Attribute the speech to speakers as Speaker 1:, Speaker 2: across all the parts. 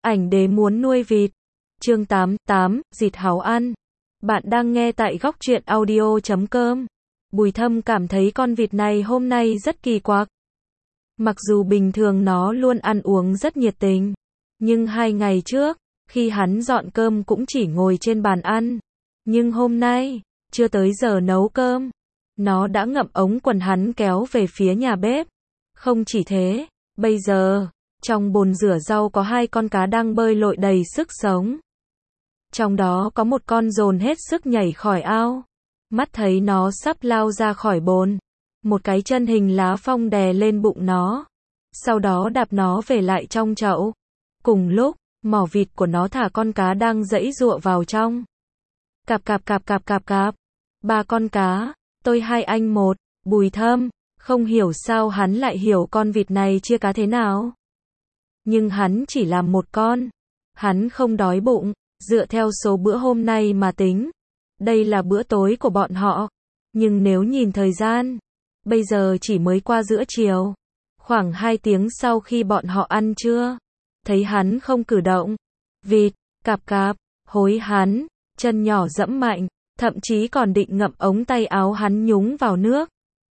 Speaker 1: Ảnh đế muốn nuôi vịt. Chương 88, vịt háo ăn. Bạn đang nghe tại góc truyện audio.com. Bùi Thâm cảm thấy con vịt này hôm nay rất kỳ quặc. Mặc dù bình thường nó luôn ăn uống rất nhiệt tình, nhưng 2 ngày trước, khi hắn dọn cơm cũng chỉ ngồi trên bàn ăn. Nhưng hôm nay, chưa tới giờ nấu cơm, nó đã ngậm ống quần hắn kéo về phía nhà bếp. Không chỉ thế, bây giờ, trong bồn rửa rau có 2 con cá đang bơi lội đầy sức sống. Trong đó có một con dồn hết sức nhảy khỏi ao. Mắt thấy nó sắp lao ra khỏi bồn, một cái chân hình lá phong đè lên bụng nó, sau đó đạp nó về lại trong chậu. Cùng lúc, mỏ vịt của nó thả con cá đang giãy giụa vào trong. Cạp cạp cạp cạp cạp cạp. 3 con cá, tôi 2 anh 1, Bùi Thâm, không hiểu sao hắn lại hiểu con vịt này chia cá thế nào. Nhưng hắn chỉ làm 1 con. Hắn không đói bụng, dựa theo số bữa hôm nay mà tính. Đây là bữa tối của bọn họ. Nhưng nếu nhìn thời gian, bây giờ chỉ mới qua giữa chiều. Khoảng 2 tiếng sau khi bọn họ ăn trưa, thấy hắn không cử động. Vịt, cạp cạp, hối hắn, chân nhỏ giẫm mạnh, thậm chí còn định ngậm ống tay áo hắn nhúng vào nước.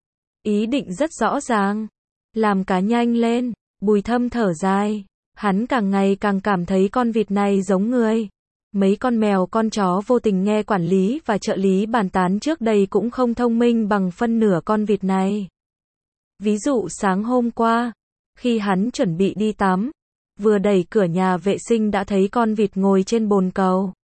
Speaker 1: Ý định rất rõ ràng. Làm cá nhanh lên. Bùi Thâm thở dài. Hắn càng ngày càng cảm thấy con vịt này giống người. Mấy con mèo con chó vô tình nghe quản lý và trợ lý bàn tán trước đây cũng không thông minh bằng phân nửa con vịt này. Ví dụ sáng hôm qua, khi hắn chuẩn bị đi tắm, vừa đẩy cửa nhà vệ sinh đã thấy con vịt ngồi trên bồn cầu.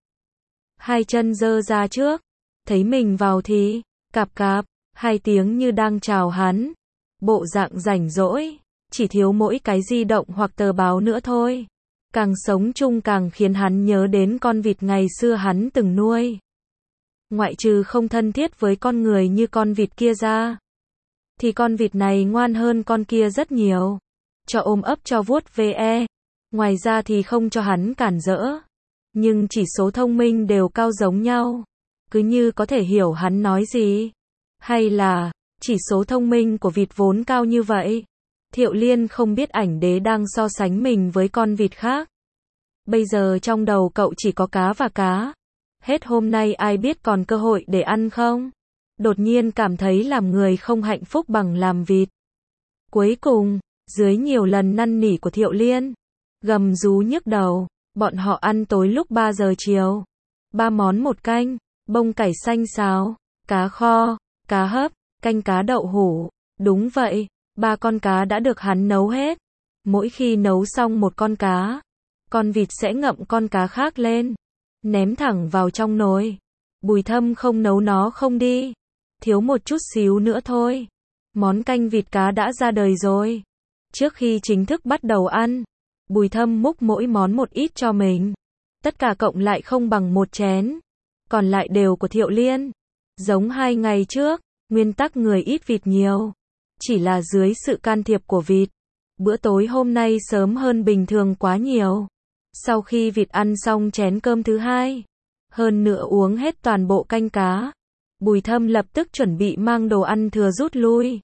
Speaker 1: 2 chân giơ ra trước, thấy mình vào thì, cạp cạp, 2 tiếng như đang chào hắn. Bộ dạng rảnh rỗi, chỉ thiếu mỗi cái di động hoặc tờ báo nữa thôi. Càng sống chung càng khiến hắn nhớ đến con vịt ngày xưa hắn từng nuôi. Ngoại trừ không thân thiết với con người như con vịt kia ra, thì con vịt này ngoan hơn con kia rất nhiều. Cho ôm ấp cho vuốt ve. Ngoài ra thì không cho hắn cản rỡ. Nhưng chỉ số thông minh đều cao giống nhau. Cứ như có thể hiểu hắn nói gì. Hay là, chỉ số thông minh của vịt vốn cao như vậy. Thiệu Liên không biết ảnh đế đang so sánh mình với con vịt khác. Bây giờ trong đầu cậu chỉ có cá và cá. Hết hôm nay ai biết còn cơ hội để ăn không? Đột nhiên cảm thấy làm người không hạnh phúc bằng làm vịt. Cuối cùng, dưới nhiều lần năn nỉ của Thiệu Liên, gầm rú nhức đầu, bọn họ ăn tối lúc 3 giờ chiều. 3 món 1 canh, bông cải xanh xào, cá kho, cá hấp, canh cá đậu hũ. Đúng vậy, 3 con cá đã được hắn nấu hết. Mỗi khi nấu xong 1 con cá, con vịt sẽ ngậm con cá khác lên, ném thẳng vào trong nồi. Bùi Thâm không nấu nó không đi. Thiếu một chút xíu nữa thôi. Món canh vịt cá đã ra đời rồi. Trước khi chính thức bắt đầu ăn, Bùi Thâm múc mỗi món một ít cho mình. Tất cả cộng lại không bằng 1 chén. Còn lại đều của Thiệu Liên. Giống 2 ngày trước, nguyên tắc người ít vịt nhiều. Chỉ là dưới sự can thiệp của vịt, bữa tối hôm nay sớm hơn bình thường quá nhiều. Sau khi vịt ăn xong chén cơm thứ 2, hơn nữa uống hết toàn bộ canh cá, Bùi Thâm lập tức chuẩn bị mang đồ ăn thừa rút lui.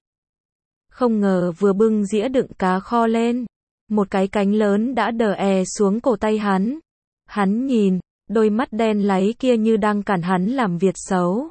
Speaker 1: Không ngờ vừa bưng dĩa đựng cá kho lên, một cái cánh lớn đã đờ xuống cổ tay hắn. Hắn nhìn, đôi mắt đen láy kia như đang cản hắn làm việc xấu.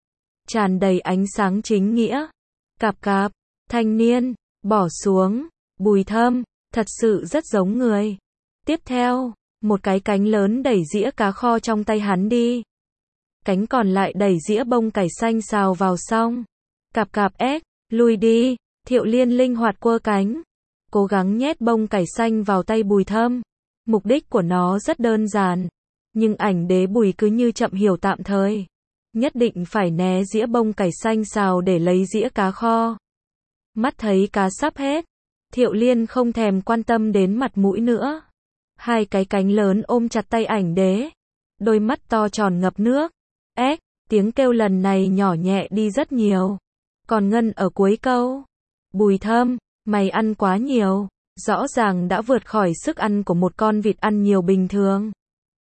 Speaker 1: Tràn đầy ánh sáng chính nghĩa. Cạp cạp, thanh niên, bỏ xuống. Bùi Thâm, thật sự rất giống người. Tiếp theo, một cái cánh lớn đẩy dĩa cá kho trong tay hắn đi. Cánh còn lại đẩy dĩa bông cải xanh xào vào xong. Cạp cạp lui đi. Thiệu Liên linh hoạt quơ cánh, cố gắng nhét bông cải xanh vào tay Bùi Thâm. Mục đích của nó rất đơn giản, nhưng ảnh đế Bùi cứ như chậm hiểu tạm thời. Nhất định phải né dĩa bông cải xanh xào để lấy dĩa cá kho. Mắt thấy cá sắp hết, Thiệu Liên không thèm quan tâm đến mặt mũi nữa. 2 cái cánh lớn ôm chặt tay ảnh đế. Đôi mắt to tròn ngập nước. Tiếng kêu lần này nhỏ nhẹ đi rất nhiều. Còn ngân ở cuối câu. Bùi Thâm, mày ăn quá nhiều. Rõ ràng đã vượt khỏi sức ăn của một con vịt ăn nhiều bình thường.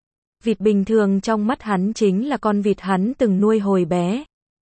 Speaker 1: Vịt bình thường trong mắt hắn chính là con vịt hắn từng nuôi hồi bé.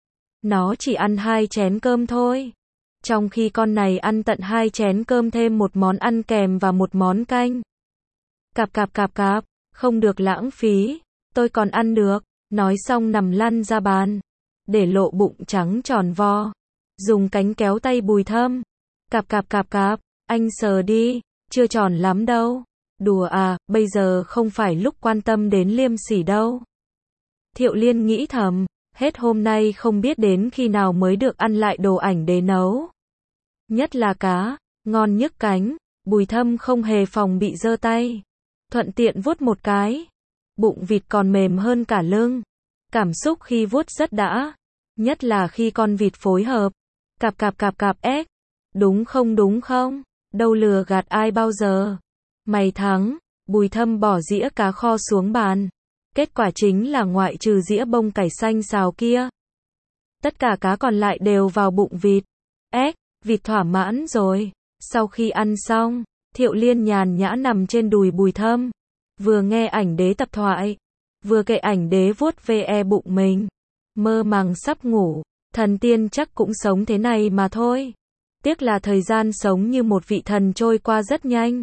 Speaker 1: Nó chỉ ăn 2 chén cơm thôi. Trong khi con này ăn tận 2 chén cơm thêm một món ăn kèm và một món canh. Cạp cạp cạp cạp, không được lãng phí, tôi còn ăn được. Nói xong nằm lăn ra bàn, để lộ bụng trắng tròn vo. Dùng cánh kéo tay Bùi Thâm. Cạp cạp cạp cạp, anh sờ đi, chưa tròn lắm đâu. Đùa à, bây giờ không phải lúc quan tâm đến liêm sỉ đâu. Thiệu Liên nghĩ thầm, hết hôm nay không biết đến khi nào mới được ăn lại đồ ảnh đế nấu. Nhất là cá, ngon nhức cánh, Bùi Thâm không hề phòng bị giơ tay. Thuận tiện vuốt một cái. Bụng vịt còn mềm hơn cả lưng. Cảm xúc khi vuốt rất đã. Nhất là khi con vịt phối hợp. Cạp cạp cạp cạp ếch. Đúng không? Đâu lừa gạt ai bao giờ. Mày thắng. Bùi Thâm bỏ dĩa cá kho xuống bàn. Kết quả chính là ngoại trừ dĩa bông cải xanh xào kia, tất cả cá còn lại đều vào bụng vịt. Ếch, vịt thỏa mãn rồi. Sau khi ăn xong, Thiệu Liên nhàn nhã nằm trên đùi Bùi Thâm. Vừa nghe ảnh đế tập thoại, vừa kệ ảnh đế vuốt ve bụng mình. Mơ màng sắp ngủ, thần tiên chắc cũng sống thế này mà thôi. Tiếc là thời gian sống như một vị thần trôi qua rất nhanh.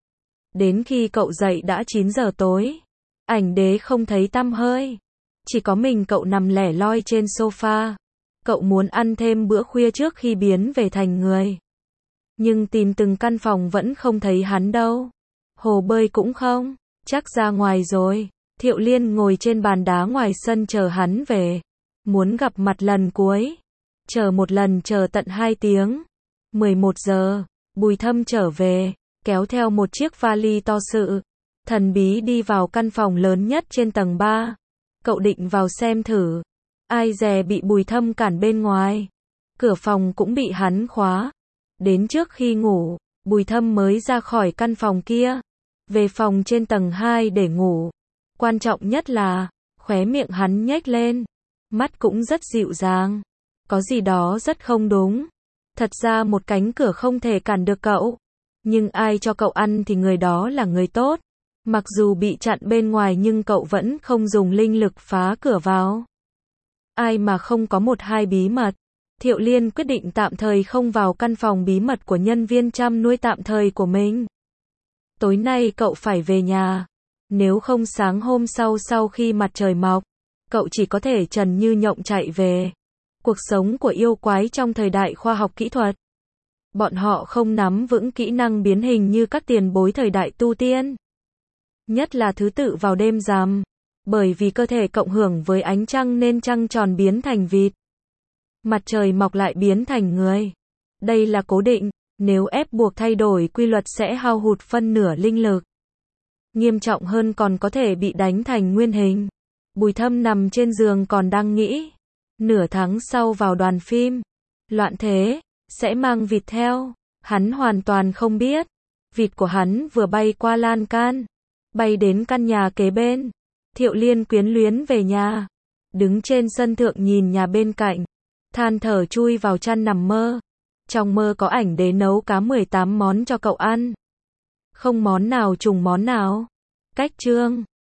Speaker 1: Đến khi cậu dậy đã 9 giờ tối. Ảnh đế không thấy tăm hơi. Chỉ có mình cậu nằm lẻ loi trên sofa. Cậu muốn ăn thêm bữa khuya trước khi biến về thành người. Nhưng tìm từng căn phòng vẫn không thấy hắn đâu. Hồ bơi cũng không, chắc ra ngoài rồi. Thiệu Liên ngồi trên bàn đá ngoài sân chờ hắn về. Muốn gặp mặt lần cuối. Chờ một lần chờ tận 2 tiếng. 11 giờ, Bùi Thâm trở về, kéo theo một chiếc vali to sự. Thần bí đi vào căn phòng lớn nhất trên tầng 3. Cậu định vào xem thử. Ai dè bị Bùi Thâm cản bên ngoài. Cửa phòng cũng bị hắn khóa. Đến trước khi ngủ, Bùi Thâm mới ra khỏi căn phòng kia. Về phòng trên tầng 2 để ngủ. Quan trọng nhất là, khóe miệng hắn nhếch lên. Mắt cũng rất dịu dàng. Có gì đó rất không đúng. Thật ra một cánh cửa không thể cản được cậu. Nhưng ai cho cậu ăn thì người đó là người tốt. Mặc dù bị chặn bên ngoài nhưng cậu vẫn không dùng linh lực phá cửa vào. Ai mà không có một hai bí mật. Thiệu Liên quyết định tạm thời không vào căn phòng bí mật của nhân viên chăm nuôi tạm thời của mình. Tối nay cậu phải về nhà. Nếu không sáng hôm sau khi mặt trời mọc, cậu chỉ có thể trần như nhộng chạy về. Cuộc sống của yêu quái trong thời đại khoa học kỹ thuật. Bọn họ không nắm vững kỹ năng biến hình như các tiền bối thời đại tu tiên. Nhất là thứ tự vào đêm rằm. Bởi vì cơ thể cộng hưởng với ánh trăng nên trăng tròn biến thành vịt. Mặt trời mọc lại biến thành người. Đây là cố định, nếu ép buộc thay đổi quy luật sẽ hao hụt phân nửa linh lực. Nghiêm trọng hơn còn có thể bị đánh thành nguyên hình. Bùi Thâm nằm trên giường còn đang nghĩ. Nửa tháng sau vào đoàn phim. Loạn thế, sẽ mang vịt theo. Hắn hoàn toàn không biết. Vịt của hắn vừa bay qua lan can. Bay đến căn nhà kế bên. Thiệu Liên quyến luyến về nhà. Đứng trên sân thượng nhìn nhà bên cạnh. Than thở chui vào chăn nằm mơ. Trong mơ có ảnh đế nấu cá 18 món cho cậu ăn. Không món nào trùng món nào. Cách chương